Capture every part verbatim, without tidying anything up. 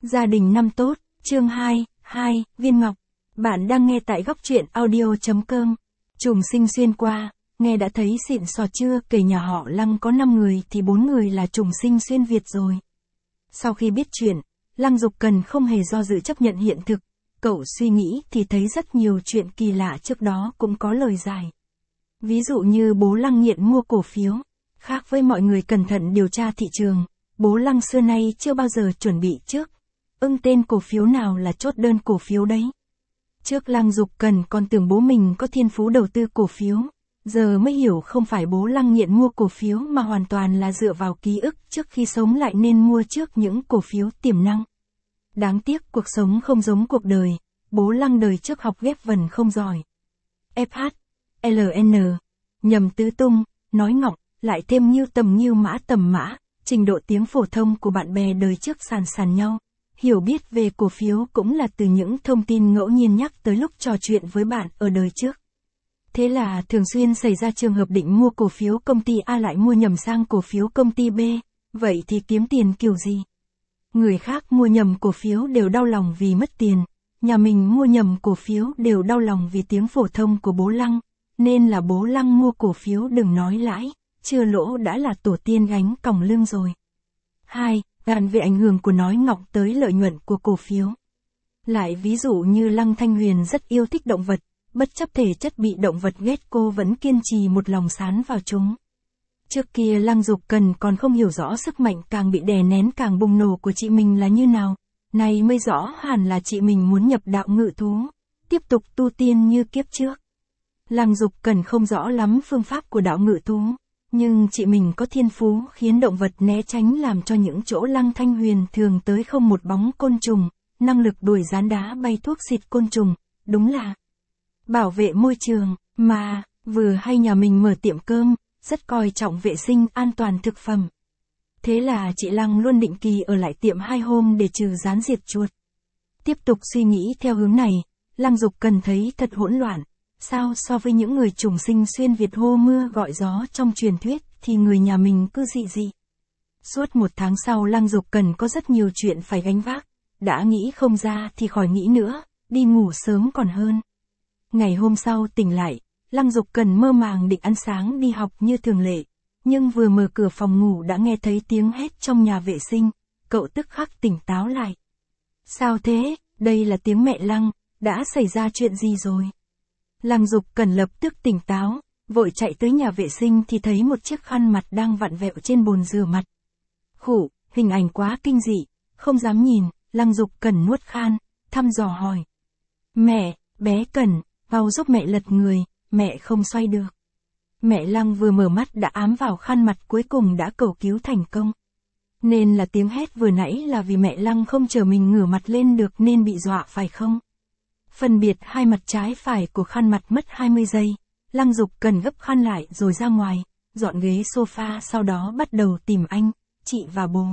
Gia đình năm tốt, chương hai, hai, viên ngọc. Bạn đang nghe tại góc truyện audio.com. Trùng sinh xuyên qua, nghe đã thấy xịn sò chưa, kể nhà họ Lăng có năm người thì bốn người là trùng sinh xuyên Việt rồi. Sau khi biết chuyện, Lăng Dục Cần không hề do dự chấp nhận hiện thực. Cậu suy nghĩ thì thấy rất nhiều chuyện kỳ lạ trước đó cũng có lời giải. Ví dụ như bố Lăng nghiện mua cổ phiếu. Khác với mọi người cẩn thận điều tra thị trường, bố Lăng xưa nay chưa bao giờ chuẩn bị trước. Ưng tên cổ phiếu nào là chốt đơn cổ phiếu đấy. Trước Lăng Dục Cần còn tưởng bố mình có thiên phú đầu tư cổ phiếu. Giờ mới hiểu không phải bố Lăng nghiện mua cổ phiếu mà hoàn toàn là dựa vào ký ức trước khi sống lại nên mua trước những cổ phiếu tiềm năng. Đáng tiếc cuộc sống không giống cuộc đời, bố Lăng đời trước học ghép vần không giỏi. ép hát, lờ en, nhầm tứ tung, nói ngọng, lại thêm như tầm như mã tầm mã, trình độ tiếng phổ thông của bạn bè đời trước sàn sàn nhau. Hiểu biết về cổ phiếu cũng là từ những thông tin ngẫu nhiên nhắc tới lúc trò chuyện với bạn ở đời trước. Thế là thường xuyên xảy ra trường hợp định mua cổ phiếu công ty A lại mua nhầm sang cổ phiếu công ty B, vậy thì kiếm tiền kiểu gì? Người khác mua nhầm cổ phiếu đều đau lòng vì mất tiền, nhà mình mua nhầm cổ phiếu đều đau lòng vì tiếng phổ thông của bố Lăng, nên là bố Lăng mua cổ phiếu đừng nói lãi, chưa lỗ đã là tổ tiên gánh còng lưng rồi. hai. Gàn về ảnh hưởng của nói ngọng tới lợi nhuận của cổ phiếu. Lại ví dụ như Lăng Thanh Huyền rất yêu thích động vật, bất chấp thể chất bị động vật ghét cô vẫn kiên trì một lòng sán vào chúng. Trước kia Lăng Dục Cần còn không hiểu rõ sức mạnh càng bị đè nén càng bùng nổ của chị mình là như nào, nay mới rõ hẳn là chị mình muốn nhập đạo ngự thú, tiếp tục tu tiên như kiếp trước. Lăng Dục Cần không rõ lắm phương pháp của đạo ngự thú. Nhưng chị mình có thiên phú khiến động vật né tránh làm cho những chỗ Lăng Thanh Huyền thường tới không một bóng côn trùng, năng lực đuổi gián đá bay thuốc xịt côn trùng, đúng là bảo vệ môi trường, mà, vừa hay nhà mình mở tiệm cơm, rất coi trọng vệ sinh an toàn thực phẩm. Thế là chị Lăng luôn định kỳ ở lại tiệm hai hôm để trừ gián diệt chuột. Tiếp tục suy nghĩ theo hướng này, Lăng Dục Cần thấy thật hỗn loạn. Sao so với những người trùng sinh xuyên Việt hô mưa gọi gió trong truyền thuyết thì người nhà mình cứ dị dị. Suốt một tháng sau Lăng Dục Cần có rất nhiều chuyện phải gánh vác, đã nghĩ không ra thì khỏi nghĩ nữa, đi ngủ sớm còn hơn. Ngày hôm sau tỉnh lại, Lăng Dục Cần mơ màng định ăn sáng đi học như thường lệ, nhưng vừa mở cửa phòng ngủ đã nghe thấy tiếng hét trong nhà vệ sinh, cậu tức khắc tỉnh táo lại. Sao thế, đây là tiếng mẹ Lăng, đã xảy ra chuyện gì rồi? Lăng Dục Cần lập tức tỉnh táo, vội chạy tới nhà vệ sinh thì thấy một chiếc khăn mặt đang vặn vẹo trên bồn rửa mặt. Khụ, hình ảnh quá kinh dị, không dám nhìn, Lăng Dục Cần nuốt khan, thăm dò hỏi. Mẹ, bé Cần, vào giúp mẹ lật người, mẹ không xoay được. Mẹ Lăng vừa mở mắt đã ám vào khăn mặt cuối cùng đã cầu cứu thành công. Nên là tiếng hét vừa nãy là vì mẹ Lăng không chờ mình ngửa mặt lên được nên bị dọa phải không? Phân biệt hai mặt trái phải của khăn mặt mất hai mươi giây, Lăng Dục Cần gấp khăn lại rồi ra ngoài, dọn ghế sofa sau đó bắt đầu tìm anh, chị và bố.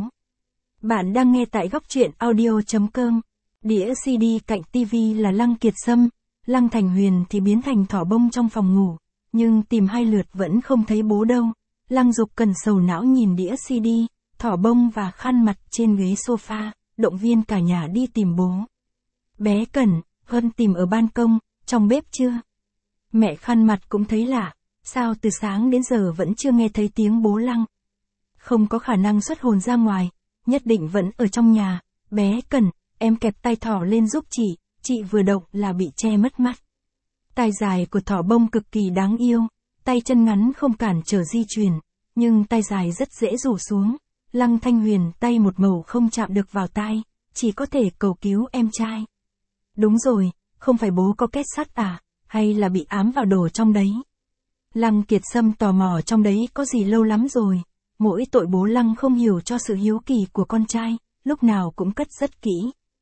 Bạn đang nghe tại góc truyện audio.com, đĩa xê đê cạnh tivi là Lăng Kiệt Sâm, Lăng Thành Huyền thì biến thành thỏ bông trong phòng ngủ, nhưng tìm hai lượt vẫn không thấy bố đâu. Lăng Dục Cần sầu não nhìn đĩa xê đê, thỏ bông và khăn mặt trên ghế sofa, động viên cả nhà đi tìm bố. Bé Cần, Hân tìm ở ban công, trong bếp chưa? Mẹ khăn mặt cũng thấy lạ, sao từ sáng đến giờ vẫn chưa nghe thấy tiếng bố Lăng? Không có khả năng xuất hồn ra ngoài, nhất định vẫn ở trong nhà. Bé Cần, em kẹp tay thỏ lên giúp chị, chị vừa động là bị che mất mắt. Tai dài của thỏ bông cực kỳ đáng yêu, tay chân ngắn không cản trở di chuyển, nhưng tay dài rất dễ rủ xuống. Lăng Thanh Huyền tay một màu không chạm được vào tai, chỉ có thể cầu cứu em trai. Đúng rồi, không phải bố có kết sắt à, hay là bị ám vào đồ trong đấy? Lăng Kiệt Sâm tò mò trong đấy có gì lâu lắm rồi, mỗi tội bố Lăng không hiểu cho sự hiếu kỳ của con trai, lúc nào cũng cất rất kỹ.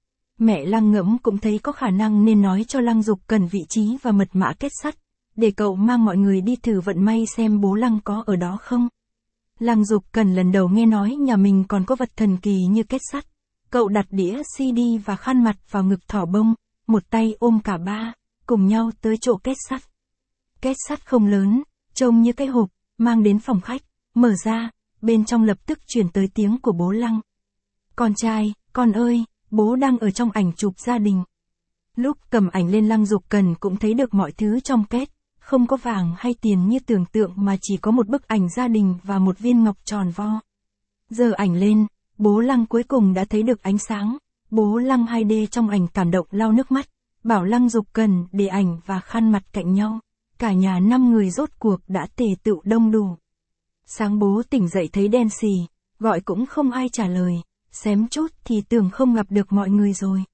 Mẹ Lăng ngẫm cũng thấy có khả năng nên nói cho Lăng Dục Cần vị trí và mật mã kết sắt, để cậu mang mọi người đi thử vận may xem bố Lăng có ở đó không. Lăng Dục Cần lần đầu nghe nói nhà mình còn có vật thần kỳ như kết sắt. Cậu đặt đĩa xê đê và khăn mặt vào ngực thỏ bông, một tay ôm cả ba, cùng nhau tới chỗ kết sắt. Kết sắt không lớn, trông như cái hộp, mang đến phòng khách, mở ra, bên trong lập tức truyền tới tiếng của bố Lăng. Con trai, con ơi, bố đang ở trong ảnh chụp gia đình. Lúc cầm ảnh lên Lăng Dục Cần cũng thấy được mọi thứ trong két, không có vàng hay tiền như tưởng tượng mà chỉ có một bức ảnh gia đình và một viên ngọc tròn vo. Giơ ảnh lên, bố Lăng cuối cùng đã thấy được ánh sáng, bố Lăng hai D trong ảnh cảm động lau nước mắt, bảo Lăng Dục Cần để ảnh và khăn mặt cạnh nhau, cả nhà năm người rốt cuộc đã tề tựu đông đủ. Sáng bố tỉnh dậy thấy đen xì, gọi cũng không ai trả lời, xém chút thì tưởng không gặp được mọi người rồi.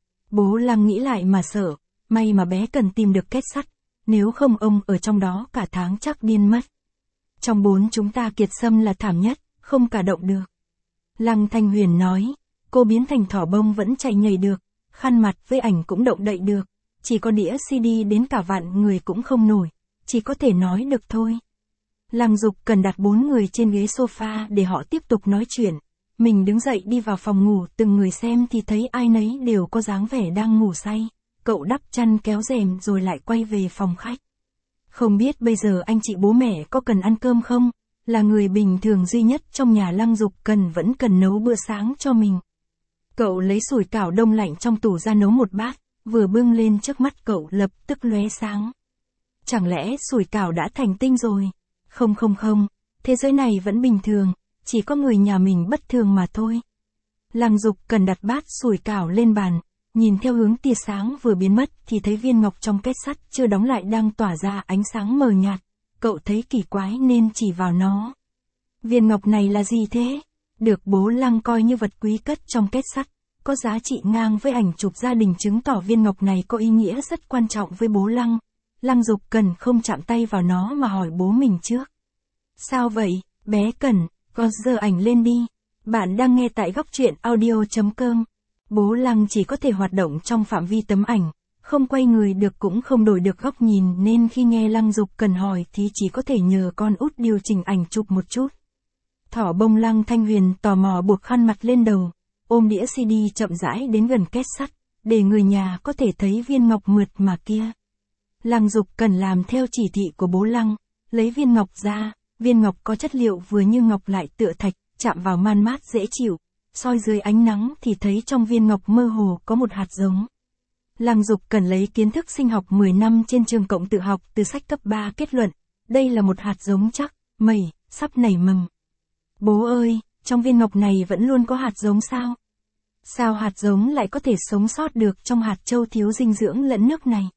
Bố Lăng nghĩ lại mà sợ, may mà bé Cần tìm được két sắt, nếu không ông ở trong đó cả tháng chắc điên mất. Trong bốn chúng ta Kiệt Sâm là thảm nhất, không cả động được. Lăng Thanh Huyền nói, cô biến thành thỏ bông vẫn chạy nhảy được, khăn mặt với ảnh cũng động đậy được, chỉ có đĩa xê đê đến cả vạn người cũng không nổi, chỉ có thể nói được thôi. Lăng Dục Cần đặt bốn người trên ghế sofa để họ tiếp tục nói chuyện. Mình đứng dậy đi vào phòng ngủ, từng người xem thì thấy ai nấy đều có dáng vẻ đang ngủ say. Cậu đắp chăn kéo rèm rồi lại quay về phòng khách. Không biết bây giờ anh chị bố mẹ có cần ăn cơm không? Là người bình thường duy nhất trong nhà Lăng Dục Cần vẫn cần nấu bữa sáng cho mình. Cậu lấy sủi cảo đông lạnh trong tủ ra nấu một bát, vừa bưng lên trước mắt cậu lập tức lóe sáng. Chẳng lẽ sủi cảo đã thành tinh rồi? Không không không, thế giới này vẫn bình thường, chỉ có người nhà mình bất thường mà thôi. Lăng Dục Cần đặt bát sủi cảo lên bàn, nhìn theo hướng tia sáng vừa biến mất thì thấy viên ngọc trong két sắt chưa đóng lại đang tỏa ra ánh sáng mờ nhạt. Cậu thấy kỳ quái nên chỉ vào nó. Viên ngọc này là gì thế? Được bố Lăng coi như vật quý cất trong két sắt, có giá trị ngang với ảnh chụp gia đình chứng tỏ viên ngọc này có ý nghĩa rất quan trọng với bố Lăng. Lăng Dục Cần không chạm tay vào nó mà hỏi bố mình trước. Sao vậy, bé Cần, con giơ ảnh lên đi. Bạn đang nghe tại góc truyện audio chấm com. Bố Lăng chỉ có thể hoạt động trong phạm vi tấm ảnh, không quay người được cũng không đổi được góc nhìn nên khi nghe Lăng Dục Cần hỏi thì chỉ có thể nhờ con út điều chỉnh ảnh chụp một chút. Thỏ bông Lăng Thanh Huyền tò mò buộc khăn mặt lên đầu, ôm đĩa xê đê chậm rãi đến gần két sắt, để người nhà có thể thấy viên ngọc mượt mà kia. Lăng Dục Cần làm theo chỉ thị của bố Lăng, lấy viên ngọc ra, viên ngọc có chất liệu vừa như ngọc lại tựa thạch, chạm vào man mát dễ chịu, soi dưới ánh nắng thì thấy trong viên ngọc mơ hồ có một hạt giống. Lăng Dục Cần lấy kiến thức sinh học mười năm trên trường cộng tự học từ sách cấp ba kết luận, đây là một hạt giống chắc, mẩy, sắp nảy mầm. Bố ơi, trong viên ngọc này vẫn luôn có hạt giống sao? Sao hạt giống lại có thể sống sót được trong hạt châu thiếu dinh dưỡng lẫn nước này?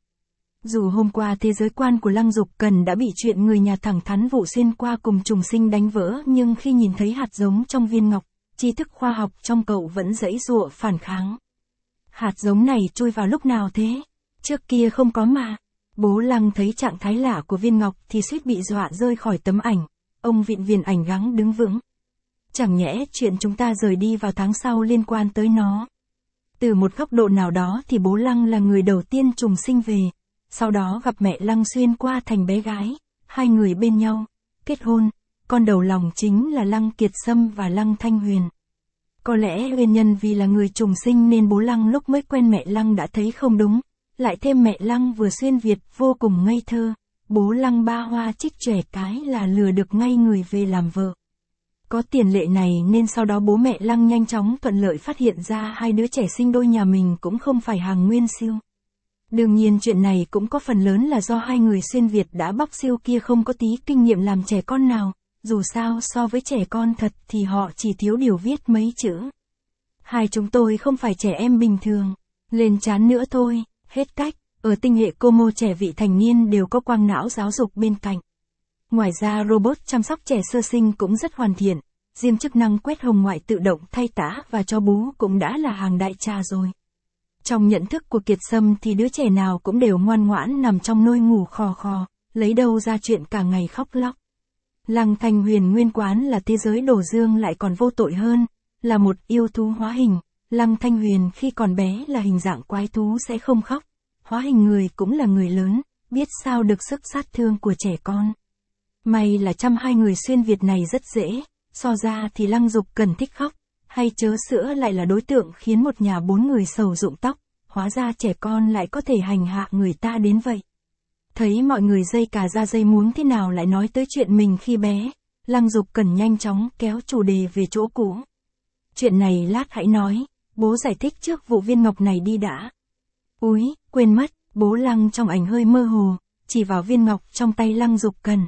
Dù hôm qua thế giới quan của Lăng Dục Cần đã bị chuyện người nhà thẳng thắn vụ xuyên qua cùng trùng sinh đánh vỡ nhưng khi nhìn thấy hạt giống trong viên ngọc, tri thức khoa học trong cậu vẫn giãy giụa phản kháng. Hạt giống này chui vào lúc nào thế? Trước kia không có mà. Bố Lăng thấy trạng thái lạ của viên ngọc thì suýt bị dọa rơi khỏi tấm ảnh. Ông vịn viền ảnh gắng đứng vững. Chẳng nhẽ chuyện chúng ta rời đi vào tháng sau liên quan tới nó. Từ một góc độ nào đó thì bố Lăng là người đầu tiên trùng sinh về. Sau đó gặp mẹ Lăng xuyên qua thành bé gái. Hai người bên nhau, kết hôn. Con đầu lòng chính là Lăng Kiệt Sâm và Lăng Thanh Huyền. Có lẽ nguyên nhân vì là người trùng sinh nên bố Lăng lúc mới quen mẹ Lăng đã thấy không đúng. Lại thêm mẹ Lăng vừa xuyên Việt vô cùng ngây thơ. Bố Lăng ba hoa trích trẻ cái là lừa được ngay người về làm vợ. Có tiền lệ này nên sau đó bố mẹ Lăng nhanh chóng thuận lợi phát hiện ra hai đứa trẻ sinh đôi nhà mình cũng không phải hàng nguyên siêu. Đương nhiên chuyện này cũng có phần lớn là do hai người xuyên Việt đã bóc siêu kia không có tí kinh nghiệm làm trẻ con nào. Dù sao so với trẻ con thật thì họ chỉ thiếu điều viết mấy chữ. Hai chúng tôi không phải trẻ em bình thường. Lên chán nữa thôi, hết cách. Ở tinh hệ Como trẻ vị thành niên đều có quang não giáo dục bên cạnh. Ngoài ra robot chăm sóc trẻ sơ sinh cũng rất hoàn thiện. Diêm chức năng quét hồng ngoại tự động thay tã và cho bú cũng đã là hàng đại trà rồi. Trong nhận thức của Kiệt Sâm thì đứa trẻ nào cũng đều ngoan ngoãn nằm trong nôi ngủ khò khò, lấy đâu ra chuyện cả ngày khóc lóc. Lăng Thanh Huyền nguyên quán là thế giới đổ dương lại còn vô tội hơn, là một yêu thú hóa hình. Lăng Thanh Huyền khi còn bé là hình dạng quái thú sẽ không khóc, hóa hình người cũng là người lớn, biết sao được sức sát thương của trẻ con. May là chăm hai người xuyên Việt này rất dễ, so ra thì Lăng Dục Cần thích khóc, hay chớ sữa lại là đối tượng khiến một nhà bốn người sầu rụng tóc, hóa ra trẻ con lại có thể hành hạ người ta đến vậy. Thấy mọi người dây cà ra dây muống thế nào lại nói tới chuyện mình khi bé, Lăng Dục Cần nhanh chóng kéo chủ đề về chỗ cũ. Chuyện này lát hãy nói, bố giải thích trước vụ viên ngọc này đi đã. Úi, quên mất, bố Lăng trong ảnh hơi mơ hồ, chỉ vào viên ngọc trong tay Lăng Dục Cần.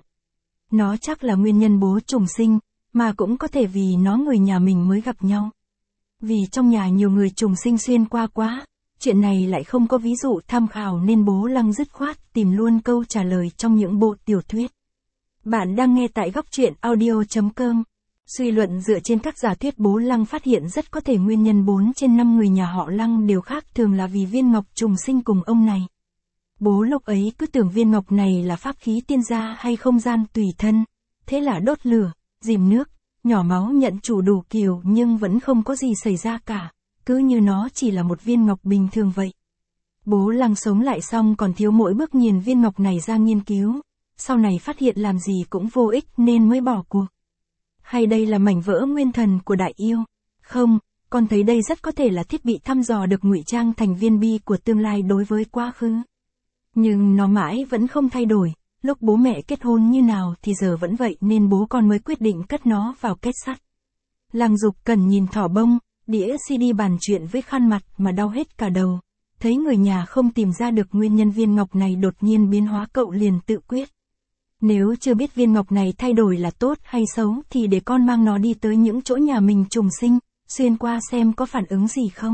Nó chắc là nguyên nhân bố trùng sinh, mà cũng có thể vì nó người nhà mình mới gặp nhau. Vì trong nhà nhiều người trùng sinh xuyên qua quá, chuyện này lại không có ví dụ tham khảo nên bố Lăng dứt khoát tìm luôn câu trả lời trong những bộ tiểu thuyết. Bạn đang nghe tại góc truyện audio chấm com. Suy luận dựa trên các giả thuyết bố Lăng phát hiện rất có thể nguyên nhân bốn trên năm người nhà họ Lăng đều khác thường là vì viên ngọc trùng sinh cùng ông này. Bố lúc ấy cứ tưởng viên ngọc này là pháp khí tiên gia hay không gian tùy thân, thế là đốt lửa, dìm nước, nhỏ máu nhận chủ đủ kiểu nhưng vẫn không có gì xảy ra cả, cứ như nó chỉ là một viên ngọc bình thường vậy. Bố Lăng sống lại xong còn thiếu mỗi bước nghiền viên ngọc này ra nghiên cứu, sau này phát hiện làm gì cũng vô ích nên mới bỏ cuộc. Hay đây là mảnh vỡ nguyên thần của đại yêu? Không, con thấy đây rất có thể là thiết bị thăm dò được ngụy trang thành viên bi của tương lai đối với quá khứ. Nhưng nó mãi vẫn không thay đổi, lúc bố mẹ kết hôn như nào thì giờ vẫn vậy nên bố con mới quyết định cất nó vào kết sắt. Lăng Dục Cần nhìn thỏ bông, đĩa xê đê bàn chuyện với khăn mặt mà đau hết cả đầu. Thấy người nhà không tìm ra được nguyên nhân viên ngọc này đột nhiên biến hóa cậu liền tự quyết. Nếu chưa biết viên ngọc này thay đổi là tốt hay xấu thì để con mang nó đi tới những chỗ nhà mình trùng sinh, xuyên qua xem có phản ứng gì không.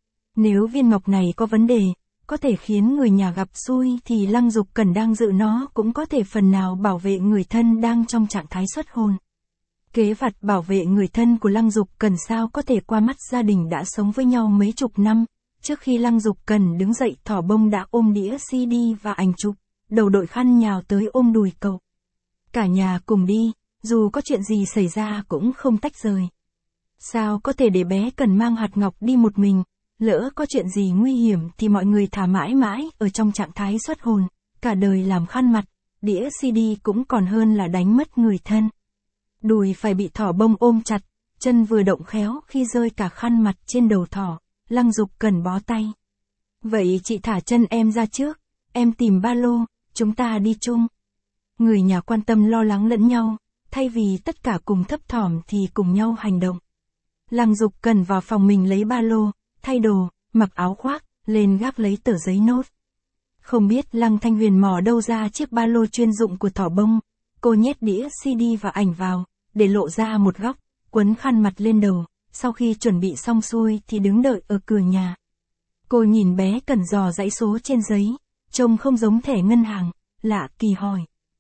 Nếu viên ngọc này có vấn đề, có thể khiến người nhà gặp xui thì Lăng Dục Cần đang giữ nó cũng có thể phần nào bảo vệ người thân đang trong trạng thái xuất hồn. Kế vặt bảo vệ người thân của Lăng Dục Cần sao có thể qua mắt gia đình đã sống với nhau mấy chục năm. Trước khi Lăng Dục Cần đứng dậy thỏ bông đã ôm đĩa xê đê và ảnh chụp, đầu đội khăn nhào tới ôm đùi cậu. Cả nhà cùng đi, dù có chuyện gì xảy ra cũng không tách rời. Sao có thể để bé Cần mang hạt ngọc đi một mình, lỡ có chuyện gì nguy hiểm thì mọi người thả mãi mãi ở trong trạng thái xuất hồn, cả đời làm khăn mặt, đĩa xê đê cũng còn hơn là đánh mất người thân. Đùi phải bị thỏ bông ôm chặt, chân vừa động khéo khi rơi cả khăn mặt trên đầu thỏ, Lăng Dục Cần bó tay. Vậy chị thả chân em ra trước, em tìm ba lô, chúng ta đi chung. Người nhà quan tâm lo lắng lẫn nhau, thay vì tất cả cùng thấp thỏm thì cùng nhau hành động. Lăng Dục Cần vào phòng mình lấy ba lô, thay đồ, mặc áo khoác, lên gác lấy tờ giấy nốt. Không biết Lăng Thanh Huyền mò đâu ra chiếc ba lô chuyên dụng của thỏ bông, cô nhét đĩa xê đê và ảnh vào, để lộ ra một góc, quấn khăn mặt lên đầu, sau khi chuẩn bị xong xuôi thì đứng đợi ở cửa nhà. Cô nhìn bé Cần dò dãy số trên giấy, trông không giống thẻ ngân hàng, lạ kỳ hỏi.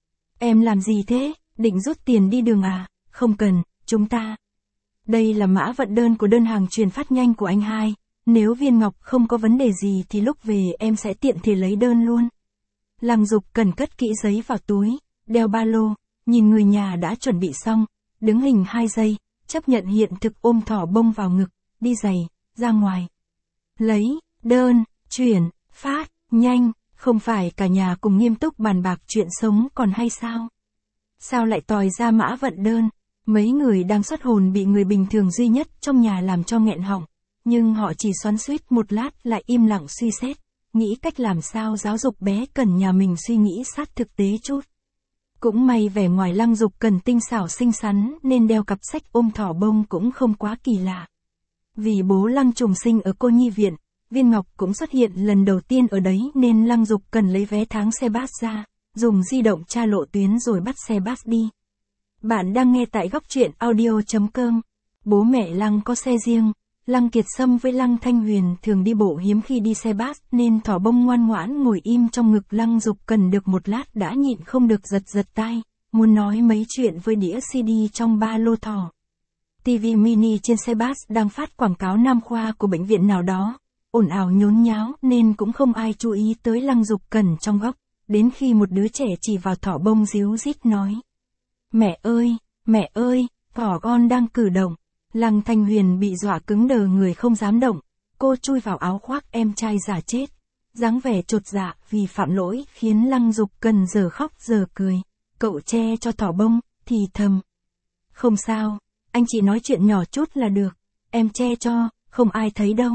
Em làm gì thế, định rút tiền đi đường à? Không cần, chúng ta. Đây là mã vận đơn của đơn hàng truyền phát nhanh của anh hai, nếu viên ngọc không có vấn đề gì thì lúc về em sẽ tiện thể lấy đơn luôn. Lăng Dục Cần cất kỹ giấy vào túi, đeo ba lô, nhìn người nhà đã chuẩn bị xong, đứng hình hai giây, chấp nhận hiện thực ôm thỏ bông vào ngực, đi giày, ra ngoài. Lấy, đơn, chuyển, phát, nhanh, không phải cả nhà cùng nghiêm túc bàn bạc chuyện sống còn hay sao? Sao lại tòi ra mã vận đơn? Mấy người đang xuất hồn bị người bình thường duy nhất trong nhà làm cho nghẹn họng, nhưng họ chỉ xoắn xuýt một lát lại im lặng suy xét, nghĩ cách làm sao giáo dục bé Cần nhà mình suy nghĩ sát thực tế chút. Cũng may vẻ ngoài Lăng Dục Cần tinh xảo xinh xắn nên đeo cặp sách ôm thỏ bông cũng không quá kỳ lạ. Vì bố Lăng trùng sinh ở cô nhi viện, viên ngọc cũng xuất hiện lần đầu tiên ở đấy nên Lăng Dục Cần lấy vé tháng xe bus ra, dùng di động tra lộ tuyến rồi bắt xe bus đi. Bạn đang nghe tại góc truyện audio chấm com. Bố mẹ Lăng có xe riêng, Lăng Kiệt Sâm với Lăng Thanh Huyền thường đi bộ hiếm khi đi xe bus nên thỏ bông ngoan ngoãn ngồi im trong ngực Lăng Dục Cần được một lát đã nhịn không được giật giật tai, muốn nói mấy chuyện với đĩa xê đê trong ba lô thỏ. ti vi mini trên xe bus đang phát quảng cáo nam khoa của bệnh viện nào đó, ồn ào nhốn nháo nên cũng không ai chú ý tới Lăng Dục Cần trong góc, đến khi một đứa trẻ chỉ vào thỏ bông ríu rít nói. Mẹ ơi, mẹ ơi, thỏ con đang cử động. Lăng Thanh Huyền bị dọa cứng đờ người không dám động, cô chui vào áo khoác em trai giả chết. Dáng vẻ chột dạ vì phạm lỗi khiến Lăng Dục Cần giờ khóc giờ cười, cậu che cho thỏ bông, thì thầm. Không sao, anh chỉ nói chuyện nhỏ chút là được, em che cho, không ai thấy đâu.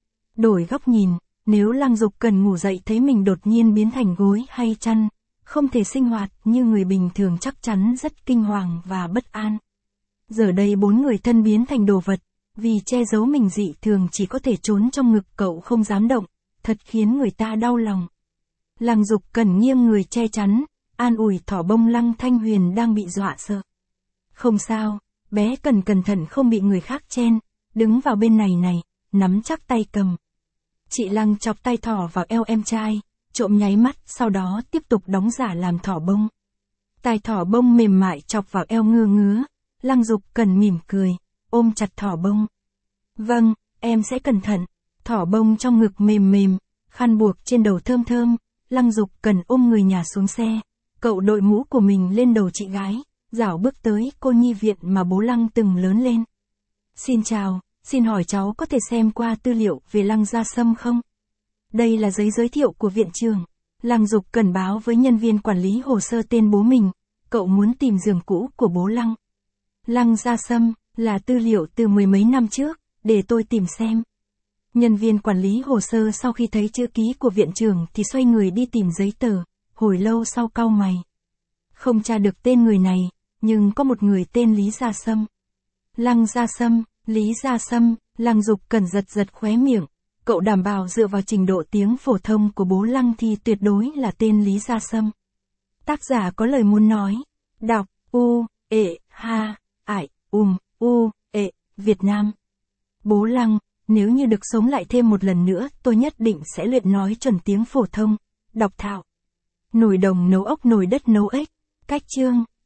Đổi góc nhìn, nếu Lăng Dục Cần ngủ dậy thấy mình đột nhiên biến thành gối hay chăn, không thể sinh hoạt như người bình thường chắc chắn rất kinh hoàng và bất an. Giờ đây bốn người thân biến thành đồ vật, Vì che giấu mình dị thường chỉ có thể trốn trong ngực cậu không dám động, thật khiến người ta đau lòng. Lăng Dục Cần nghiêng người che chắn, an ủi thỏ bông Lăng Thanh Huyền đang bị dọa sợ. Không sao, bé cần cẩn thận không bị người khác chen, đứng vào bên này này, nắm chắc tay cầm. Chị Lăng chọc tay thỏ vào eo em trai, trộm nháy mắt, sau đó tiếp tục đóng giả làm thỏ bông. Tai thỏ bông mềm mại chọc vào eo ngứa ngứa, Lăng Dục Cần mỉm cười, ôm chặt thỏ bông. Vâng, em sẽ cẩn thận. Thỏ bông trong ngực mềm mềm, khăn buộc trên đầu thơm thơm, Lăng Dục Cần ôm người nhà xuống xe, cậu đội mũ của mình lên đầu chị gái, dảo bước tới cô nhi viện mà bố Lăng từng lớn lên. Xin chào, xin hỏi cháu có thể xem qua tư liệu về Lăng Gia Sâm không? Đây là giấy giới thiệu của viện trưởng. Lăng Dục Cần báo với nhân viên quản lý hồ sơ tên bố mình, cậu muốn tìm giường cũ của bố Lăng. Lăng Gia Sâm, là tư liệu từ mười mấy năm trước, để tôi tìm xem. Nhân viên quản lý hồ sơ sau khi thấy chữ ký của viện trưởng thì xoay người đi tìm giấy tờ, hồi lâu sau cau mày. Không tra được tên người này, nhưng có một người tên Lý Gia Sâm. Lăng Gia Sâm, Lý Gia Sâm, Lăng Dục Cần giật giật khóe miệng, cậu đảm bảo dựa vào trình độ tiếng phổ thông của bố Lăng thì tuyệt đối là tên Lý Gia Sâm. Tác giả có lời muốn nói, đọc, u, ệ, ha, ải, um, u, ệ, Việt Nam. Bố Lăng, nếu như được sống lại thêm một lần nữa, tôi nhất định sẽ luyện nói chuẩn tiếng phổ thông, đọc thạo. Nồi đồng nấu ốc, nồi đất nấu ếch, cách chương.